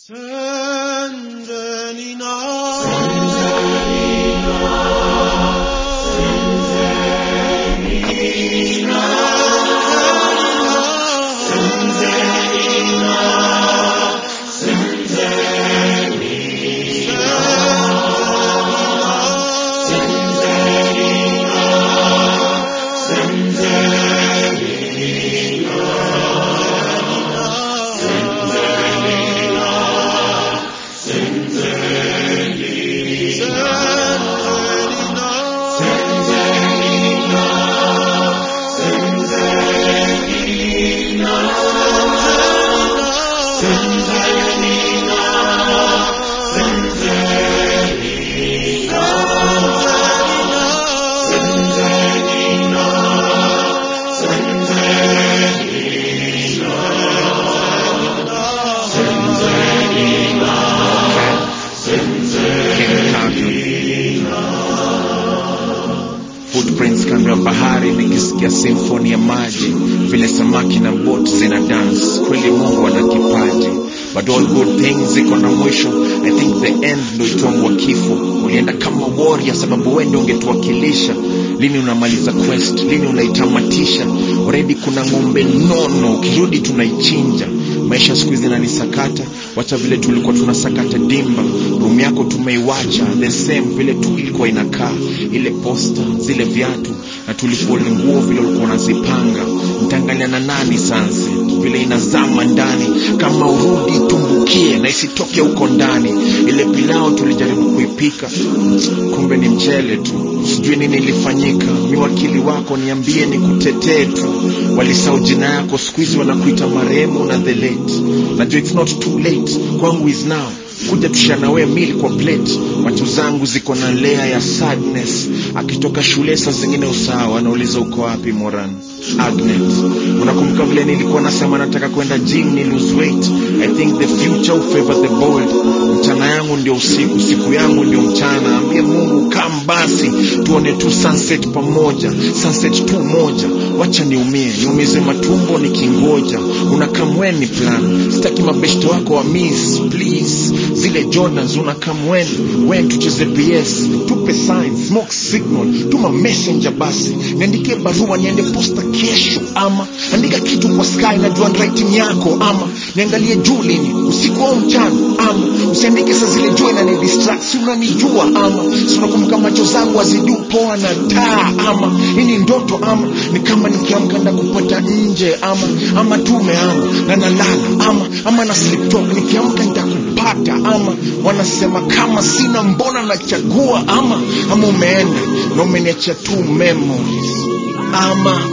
Footprints kando ya bahari, nikisikia symphony ya maji, vile samaki na boat zina dance. Kweli Mungu ana kipaji, but all good things ziko na mwisho. I think the end ndo itongo wa kifo. Ulienda kama warrior sababu wewe ndio ungetuwakilisha. Lini unamaliza quest? Lini unaitamatisha? Already kuna ng'ombe nono, ukirudi tunaichinja. Maisha siku hizi yananisakata, wacha vile tulikuwa tunasakata dimba. Room yako tumeiwacha the same vile tu ilikuwa inakaa. Ile poster, zile viatu, na tulipo nguo vile ulikuwa unazipanga. Mtangalia na nani sunset vile inazama ndani, kama urudi tumbukie na isitoke huko ndani. Ile pilao tulijaribu kuipika, kumbe ni mchele tu. Sijui nini ilifanyika, mi wakili wako niambie nikutetee tu. Walisahau jina yako, siku hizi wanakuita marehemu na the late. Najua it's not too late, kwangu is now. Kuja tushana we meal kwa plate. Macho zangu ziko na layer ya sadness. Akitoka shule saa zingine usawa, anauliza uko wapi Moran Agnet. Unakumbuka vile nilikuwa nasema nataka kwenda gym ni lose weight. I think the future will favor the bold. Mchana yangu ndio usiku, siku yangu ndio mchana. Ambie Mungu come basi, tuone tu sunset pamoja, sunset tu moja. Wacha niumize matumbo nikingoja. Unakamweni plan, sitaki mabeshte wako wa miss please. Zile Jordans unakamweni, when tucheze PS, tupe sign, smoke signal, tuma messenger basi. Niandike barua niende posta kesho, ama andika kitu kwa sky na jua writing yako, ama niangalie juu lini usiku au mchana, ama usiandike saa zile jua na ni distract, si unanijua ama si unakumbuka macho zangu azidu poa na taa, ama hii ndoto, ama ni kama nikiamka nda kupata nje, ama tume na nalala, ama na sleep talk nikiamka nitakupata, ama wanasema kama sina mbona nachagua, ama umeenda na umeniacha tu memories, ama